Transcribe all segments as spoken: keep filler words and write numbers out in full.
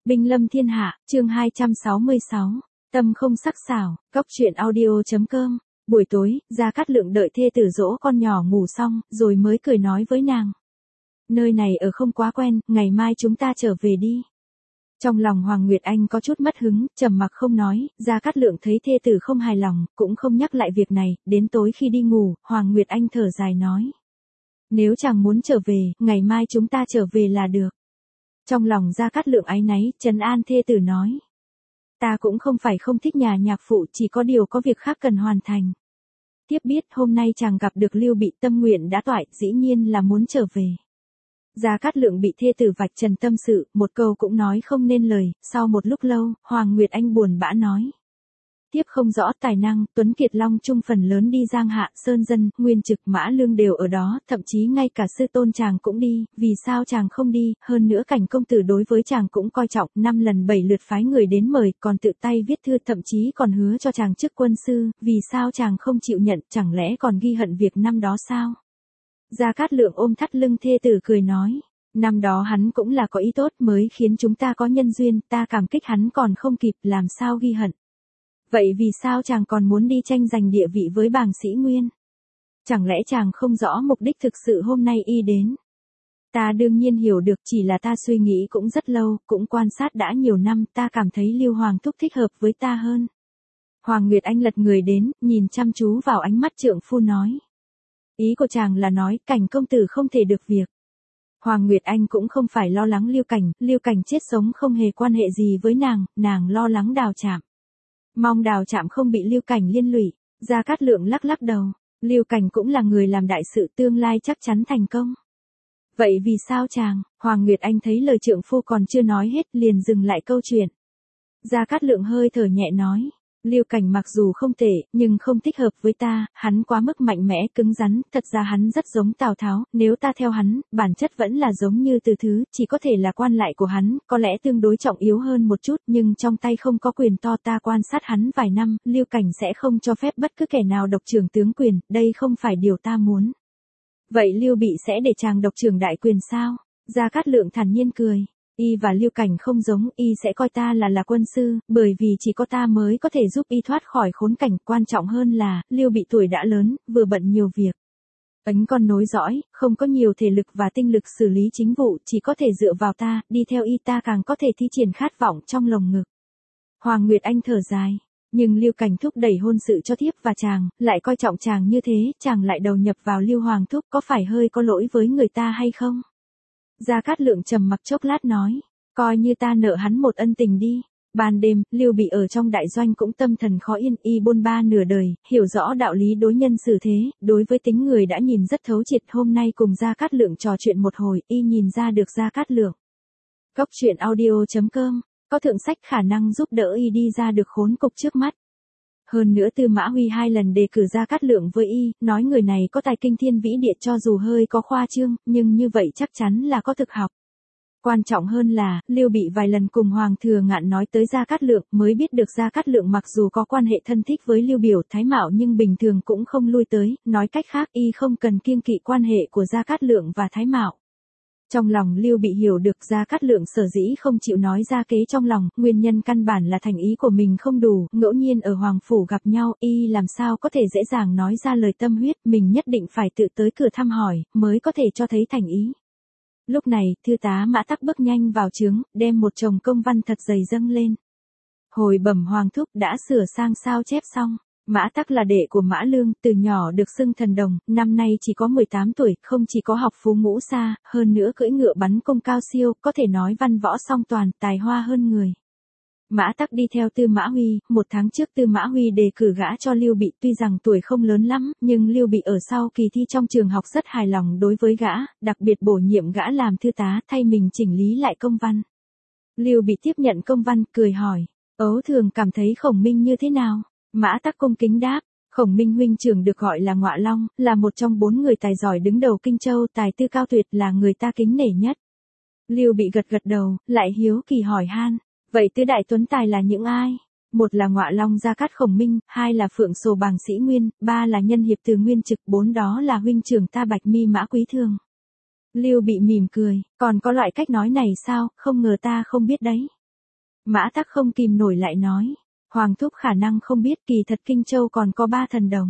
Binh lâm thiên hạ, chương hai trăm sáu mươi sáu. Tâm không sắc sảo, cóc truyện audio.com. Buổi tối, Gia Cát Lượng đợi thê tử dỗ con nhỏ ngủ xong, rồi mới cười nói với nàng. Nơi này ở không quá quen, ngày mai chúng ta trở về đi. Trong lòng Hoàng Nguyệt Anh có chút mất hứng, trầm mặc không nói, Gia Cát Lượng thấy thê tử không hài lòng, cũng không nhắc lại việc này, đến tối khi đi ngủ, Hoàng Nguyệt Anh thở dài nói. Nếu chàng muốn trở về, ngày mai chúng ta trở về là được. Trong lòng Gia Cát Lượng áy náy, trấn an thê tử nói. Ta cũng không phải không thích nhà nhạc phụ, chỉ có điều có việc khác cần hoàn thành. Tiếp biết hôm nay chàng gặp được Lưu Bị, tâm nguyện đã toại, dĩ nhiên là muốn trở về. Gia Cát Lượng bị thê tử vạch trần tâm sự, một câu cũng nói không nên lời, sau một lúc lâu, Hoàng Nguyệt Anh buồn bã nói. Tiếp không rõ tài năng, Tuấn Kiệt Long Trung phần lớn đi Giang Hạ, Sơn Dân, Nguyên Trực, Mã Lương đều ở đó, thậm chí ngay cả sư tôn chàng cũng đi, vì sao chàng không đi, hơn nữa Cảnh công tử đối với chàng cũng coi trọng, năm lần bảy lượt phái người đến mời, còn tự tay viết thư, thậm chí còn hứa cho chàng chức quân sư, vì sao chàng không chịu nhận, chẳng lẽ còn ghi hận việc năm đó sao? Gia Cát Lượng ôm thắt lưng thê tử cười nói. Năm đó hắn cũng là có ý tốt mới khiến chúng ta có nhân duyên, ta cảm kích hắn còn không kịp, làm sao ghi hận. Vậy vì sao chàng còn muốn đi tranh giành địa vị với bàng sĩ Nguyên? Chẳng lẽ chàng không rõ mục đích thực sự hôm nay y đến? Ta đương nhiên hiểu được, chỉ là ta suy nghĩ cũng rất lâu, cũng quan sát đã nhiều năm, ta cảm thấy Lưu Hoàng thúc thích hợp với ta hơn. Hoàng Nguyệt Anh lật người đến, nhìn chăm chú vào ánh mắt trượng phu nói. Ý của chàng là nói, Cảnh công tử không thể được việc. Hoàng Nguyệt Anh cũng không phải lo lắng Lưu Cảnh, Lưu Cảnh chết sống không hề quan hệ gì với nàng, nàng lo lắng Đào Trạm. Mong Đào Trạm không bị Lưu Cảnh liên lụy. Gia Cát Lượng lắc lắc đầu, Lưu Cảnh cũng là người làm đại sự, tương lai chắc chắn thành công. Vậy vì sao chàng? Hoàng Nguyệt Anh thấy lời trượng phu còn chưa nói hết, liền dừng lại câu chuyện. Gia Cát Lượng hơi thở nhẹ nói. Lưu Cảnh mặc dù không tệ, nhưng không thích hợp với ta, hắn quá mức mạnh mẽ, cứng rắn, thật ra hắn rất giống Tào Tháo, nếu ta theo hắn, bản chất vẫn là giống như Từ Thứ, chỉ có thể là quan lại của hắn, có lẽ tương đối trọng yếu hơn một chút, nhưng trong tay không có quyền to. Ta quan sát hắn vài năm, Lưu Cảnh sẽ không cho phép bất cứ kẻ nào độc trưởng tướng quyền, đây không phải điều ta muốn. Vậy Lưu Bị sẽ để chàng độc trưởng đại quyền sao? Gia Cát Lượng thản nhiên cười. Y và Lưu Cảnh không giống, y sẽ coi ta là là quân sư, bởi vì chỉ có ta mới có thể giúp y thoát khỏi khốn cảnh, quan trọng hơn là, Lưu Bị tuổi đã lớn, vừa bận nhiều việc. Ấn con nối dõi, không có nhiều thể lực và tinh lực xử lý chính vụ, chỉ có thể dựa vào ta, đi theo y ta càng có thể thi triển khát vọng trong lồng ngực. Hoàng Nguyệt Anh thở dài, nhưng Lưu Cảnh thúc đẩy hôn sự cho thiếp và chàng, lại coi trọng chàng như thế, chàng lại đầu nhập vào Lưu Hoàng thúc, có phải hơi có lỗi với người ta hay không? Gia Cát Lượng trầm mặc chốc lát nói, coi như ta nợ hắn một ân tình đi. Ban đêm, Lưu Bị ở trong đại doanh cũng tâm thần khó yên, y bôn ba nửa đời, hiểu rõ đạo lý đối nhân xử thế, đối với tính người đã nhìn rất thấu triệt. Hôm nay cùng Gia Cát Lượng trò chuyện một hồi, y nhìn ra được Gia Cát Lượng. Cóc truyện audio.com, có thượng sách khả năng giúp đỡ y đi ra được khốn cục trước mắt. Hơn nữa Tư Mã Huy hai lần đề cử Gia Cát Lượng với y, nói người này có tài kinh thiên vĩ địa, cho dù hơi có khoa trương, nhưng như vậy chắc chắn là có thực học. Quan trọng hơn là, Lưu Bị vài lần cùng Hoàng Thừa Ngạn nói tới Gia Cát Lượng, mới biết được Gia Cát Lượng mặc dù có quan hệ thân thích với Lưu Biểu, Thái Mạo nhưng bình thường cũng không lui tới, nói cách khác y không cần kiêng kỵ quan hệ của Gia Cát Lượng và Thái Mạo. Trong lòng Lưu Bị hiểu được Gia Cát Lượng sở dĩ không chịu nói ra kế trong lòng, nguyên nhân căn bản là thành ý của mình không đủ, ngẫu nhiên ở Hoàng Phủ gặp nhau, y làm sao có thể dễ dàng nói ra lời tâm huyết, mình nhất định phải tự tới cửa thăm hỏi, mới có thể cho thấy thành ý. Lúc này, thư tá Mã Tắc bước nhanh vào trướng, đem một chồng công văn thật dày dâng lên. Hồi bẩm Hoàng thúc đã sửa sang sao chép xong. Mã Tắc là đệ của Mã Lương, từ nhỏ được xưng thần đồng, năm nay chỉ có mười tám tuổi, không chỉ có học phú ngũ xa, hơn nữa cưỡi ngựa bắn cung cao siêu, có thể nói văn võ song toàn, tài hoa hơn người. Mã Tắc đi theo Tư Mã Huy, một tháng trước Tư Mã Huy đề cử gã cho Lưu Bị, tuy rằng tuổi không lớn lắm, nhưng Lưu Bị ở sau kỳ thi trong trường học rất hài lòng đối với gã, đặc biệt bổ nhiệm gã làm thư tá, thay mình chỉnh lý lại công văn. Lưu Bị tiếp nhận công văn, cười hỏi, Ấu Thường cảm thấy Khổng Minh như thế nào? Mã Tắc cung kính đáp, Khổng Minh huynh trưởng được gọi là Ngọa Long, là một trong bốn người tài giỏi đứng đầu Kinh Châu, tài tư cao tuyệt, là người ta kính nể nhất. Lưu Bị gật gật đầu, lại hiếu kỳ hỏi han, vậy tứ đại tuấn tài là những ai? Một là Ngọa Long Gia Cát Khổng Minh, hai là Phượng Sồ Bàng Sĩ Nguyên, ba là Nhân Hiệp Từ Nguyên Trực, bốn đó là huynh trưởng ta Bạch Mi Mã Quý Thường. Lưu Bị mỉm cười, còn có loại cách nói này sao, không ngờ ta không biết đấy. Mã Tắc không kìm nổi lại nói. Hoàng thúc khả năng không biết kỳ thật Kinh Châu còn có ba thần đồng.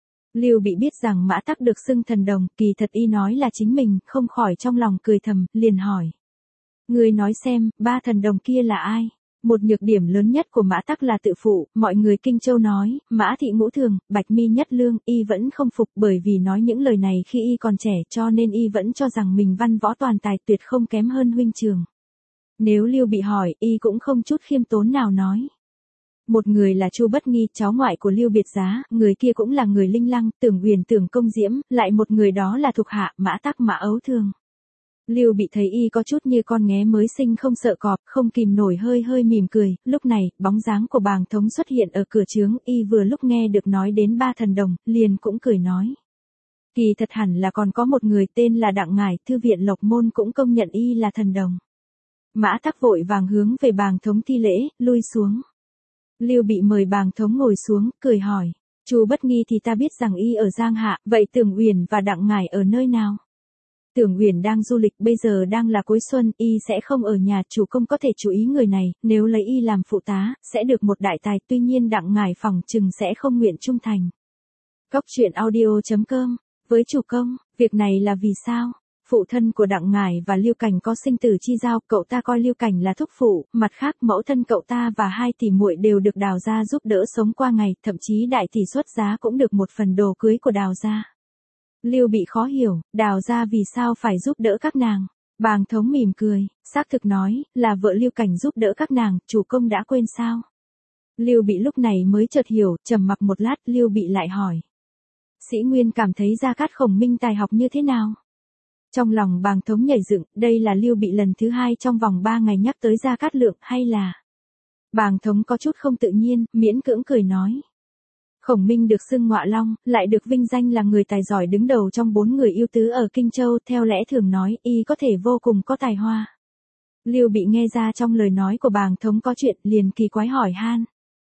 Lưu Bị biết rằng Mã Tắc được xưng thần đồng, kỳ thật y nói là chính mình, không khỏi trong lòng cười thầm, liền hỏi. Người nói xem, ba thần đồng kia là ai? Một nhược điểm lớn nhất của Mã Tắc là tự phụ, mọi người Kinh Châu nói, Mã Thị Ngũ Thường, Bạch Mi Nhất Lương, y vẫn không phục bởi vì nói những lời này khi y còn trẻ cho nên y vẫn cho rằng mình văn võ toàn tài tuyệt không kém hơn huynh trường. Nếu Lưu Bị hỏi, y cũng không chút khiêm tốn nào nói. Một người là Chu Bất Nghi, cháu ngoại của Lưu Biệt Giá, người kia cũng là người Linh Lăng, Tưởng Huyền Tưởng Công Diễm, lại một người đó là thuộc hạ, Mã Tắc Mã Ấu Thường. Lưu Bị thấy y có chút như con nghé mới sinh không sợ cọp, không kìm nổi hơi hơi mỉm cười, lúc này, bóng dáng của Bàng Thống xuất hiện ở cửa trướng, y vừa lúc nghe được nói đến ba thần đồng, liền cũng cười nói. Kỳ thật hẳn là còn có một người tên là Đặng Ngải, thư viện Lộc Môn cũng công nhận y là thần đồng. Mã Tắc vội vàng hướng về Bàng Thống thi lễ, lui xuống. Lưu Bị mời Bàng Thống ngồi xuống, cười hỏi, Chu Bất Nghi thì ta biết rằng y ở Giang Hạ, vậy Tưởng Uyển và Đặng Ngải ở nơi nào? Tưởng Uyển đang du lịch, bây giờ đang là cuối xuân, y sẽ không ở nhà, chủ công có thể chú ý người này, nếu lấy y làm phụ tá, sẽ được một đại tài, tuy nhiên Đặng Ngải phòng chừng sẽ không nguyện trung thành. Cóc truyện audio chấm com, với chủ công, việc này là vì sao? Phụ thân của Đặng Ngải và Lưu Cảnh có sinh tử chi giao, cậu ta coi Lưu Cảnh là thúc phụ, mặt khác mẫu thân cậu ta và hai tỷ muội đều được Đào gia giúp đỡ sống qua ngày, thậm chí đại tỷ xuất giá cũng được một phần đồ cưới của Đào gia. Lưu Bị khó hiểu, Đào gia vì sao phải giúp đỡ các nàng? Bàng Thống mỉm cười, xác thực nói, là vợ Lưu Cảnh giúp đỡ các nàng, chủ công đã quên sao? Lưu Bị lúc này mới chợt hiểu, trầm mặc một lát, Lưu Bị lại hỏi. Sĩ Nguyên cảm thấy Gia Cát Khổng Minh tài học như thế nào? Trong lòng Bàng Thống nhảy dựng, đây là Lưu Bị lần thứ hai trong vòng ba ngày nhắc tới Gia Cát Lượng, hay là... Bàng Thống có chút không tự nhiên, miễn cưỡng cười nói. Khổng Minh được xưng Ngọa Long, lại được vinh danh là người tài giỏi đứng đầu trong bốn người ưu tứ ở Kinh Châu, theo lẽ thường nói, y có thể vô cùng có tài hoa. Lưu Bị nghe ra trong lời nói của Bàng Thống có chuyện, liền kỳ quái hỏi han.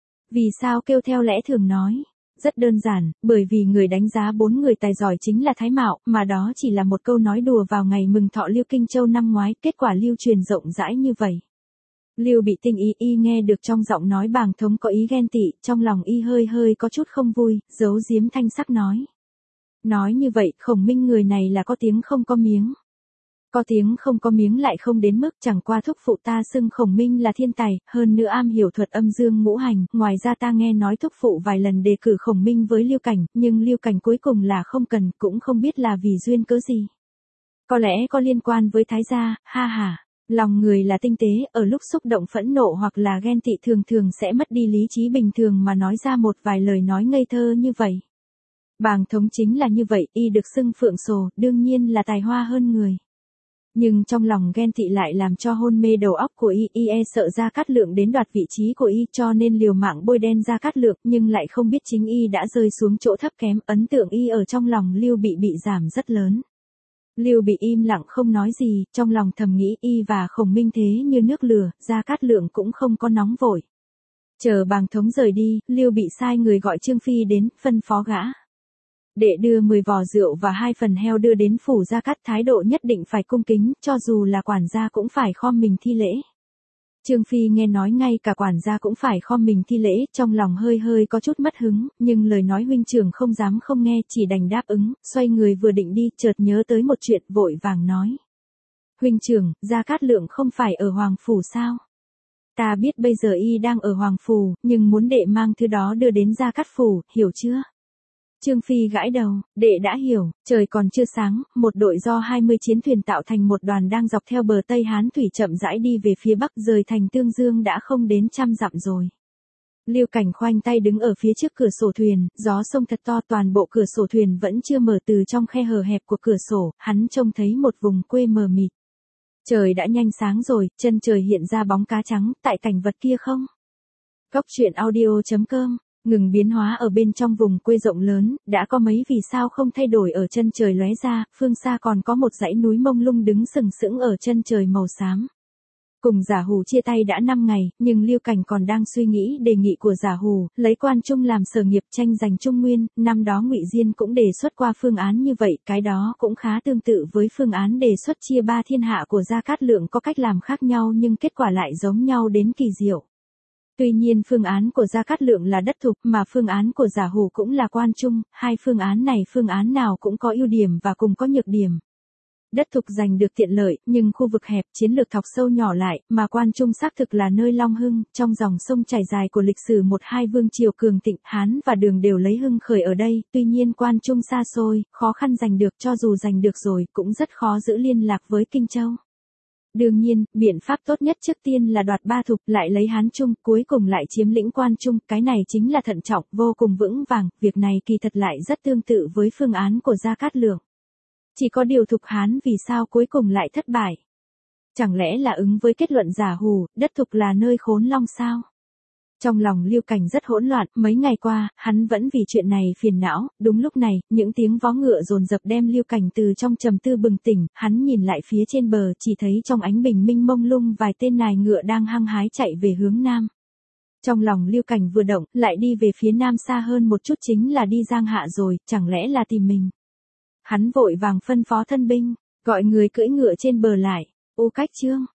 Vì sao kêu theo lẽ thường nói? Rất đơn giản, bởi vì người đánh giá bốn người tài giỏi chính là Thái Mạo, mà đó chỉ là một câu nói đùa vào ngày mừng thọ Lưu Kinh Châu năm ngoái, kết quả lưu truyền rộng rãi như vậy. Lưu Bị tinh ý y nghe được trong giọng nói Bàng Thống có ý ghen tị, trong lòng y hơi hơi có chút không vui, giấu giếm thanh sắc nói. Nói như vậy, Khổng Minh người này là có tiếng không có miếng. Có tiếng không có miếng lại không đến mức, chẳng qua thúc phụ ta xưng Khổng Minh là thiên tài, hơn nữa am hiểu thuật âm dương ngũ hành, ngoài ra ta nghe nói thúc phụ vài lần đề cử Khổng Minh với Lưu Cảnh, nhưng Lưu Cảnh cuối cùng là không cần, cũng không biết là vì duyên cớ gì. Có lẽ có liên quan với Thái gia, ha ha. Lòng người là tinh tế, ở lúc xúc động phẫn nộ hoặc là ghen tị thường thường sẽ mất đi lý trí bình thường mà nói ra một vài lời nói ngây thơ như vậy. Bàng Thống chính là như vậy, y được xưng Phượng Sồ, đương nhiên là tài hoa hơn người. Nhưng trong lòng ghen tị lại làm cho hôn mê đầu óc của y, y e sợ Gia Cát Lượng đến đoạt vị trí của y cho nên liều mạng bôi đen Gia Cát Lượng, nhưng lại không biết chính y đã rơi xuống chỗ thấp kém, ấn tượng y ở trong lòng Lưu Bị bị giảm rất lớn. Lưu Bị im lặng không nói gì, trong lòng thầm nghĩ y và Khổng Minh thế như nước lửa, Gia Cát Lượng cũng không có nóng vội. Chờ Bàng Thống rời đi, Lưu Bị sai người gọi Trương Phi đến, phân phó gã. Để đưa mười vò rượu và hai phần heo đưa đến phủ Gia Cát, thái độ nhất định phải cung kính, cho dù là quản gia cũng phải khom mình thi lễ. Trương Phi nghe nói ngay cả quản gia cũng phải khom mình thi lễ, trong lòng hơi hơi có chút mất hứng, nhưng lời nói huynh trưởng không dám không nghe, chỉ đành đáp ứng, xoay người vừa định đi, chợt nhớ tới một chuyện, vội vàng nói. Huynh trưởng, Gia Cát Lượng không phải ở Hoàng Phủ sao? Ta biết bây giờ y đang ở Hoàng Phủ, nhưng muốn đệ mang thứ đó đưa đến Gia Cát Phủ, hiểu chưa? Trương Phi gãi đầu, đệ đã hiểu, trời còn chưa sáng, một đội do hai mươi chiến thuyền tạo thành một đoàn đang dọc theo bờ Tây Hán Thủy chậm rãi đi về phía bắc, rời thành Tương Dương đã không đến trăm dặm rồi. Lưu Cảnh khoanh tay đứng ở phía trước cửa sổ thuyền, gió sông thật to, toàn bộ cửa sổ thuyền vẫn chưa mở, từ trong khe hở hẹp của cửa sổ, hắn trông thấy một vùng quê mờ mịt. Trời đã nhanh sáng rồi, chân trời hiện ra bóng cá trắng, tại cảnh vật kia không? Cóc truyện audio chấm com. Ngừng biến hóa ở bên trong vùng quê rộng lớn, đã có mấy vì sao không thay đổi ở chân trời lóe ra, phương xa còn có một dãy núi mông lung đứng sừng sững ở chân trời màu xám. Cùng Giả Hủ chia tay đã năm ngày, nhưng Lưu Cảnh còn đang suy nghĩ đề nghị của Giả Hủ, lấy Quan Trung làm sở nghiệp tranh giành Trung Nguyên, năm đó Ngụy Diên cũng đề xuất qua phương án như vậy, cái đó cũng khá tương tự với phương án đề xuất chia ba thiên hạ của Gia Cát Lượng, có cách làm khác nhau nhưng kết quả lại giống nhau đến kỳ diệu. Tuy nhiên phương án của Gia Cát Lượng là đất thục mà phương án của Giả Hủ cũng là Quan Trung, hai phương án này phương án nào cũng có ưu điểm và cùng có nhược điểm. Đất thục giành được tiện lợi, nhưng khu vực hẹp, chiến lược thọc sâu nhỏ lại, mà Quan Trung xác thực là nơi long hưng, trong dòng sông chảy dài của lịch sử một hai vương triều cường thịnh, Hán và Đường đều lấy hưng khởi ở đây, tuy nhiên Quan Trung xa xôi, khó khăn giành được, cho dù giành được rồi, cũng rất khó giữ liên lạc với Kinh Châu. Đương nhiên, biện pháp tốt nhất trước tiên là đoạt ba thục, lại lấy Hán Trung, cuối cùng lại chiếm lĩnh Quan Trung, cái này chính là thận trọng, vô cùng vững vàng, việc này kỳ thật lại rất tương tự với phương án của Gia Cát Lượng. Chỉ có điều thục Hán vì sao cuối cùng lại thất bại? Chẳng lẽ là ứng với kết luận Giả Hủ, đất thục là nơi khốn long sao? Trong lòng Lưu Cảnh rất hỗn loạn, mấy ngày qua, hắn vẫn vì chuyện này phiền não, đúng lúc này, những tiếng vó ngựa dồn dập đem Lưu Cảnh từ trong trầm tư bừng tỉnh, hắn nhìn lại phía trên bờ, chỉ thấy trong ánh bình minh mông lung vài tên nài ngựa đang hăng hái chạy về hướng nam. Trong lòng Lưu Cảnh vừa động, lại đi về phía nam xa hơn một chút chính là đi Giang Hạ rồi, chẳng lẽ là tìm mình. Hắn vội vàng phân phó thân binh, gọi người cưỡi ngựa trên bờ lại, ô Cách Trương,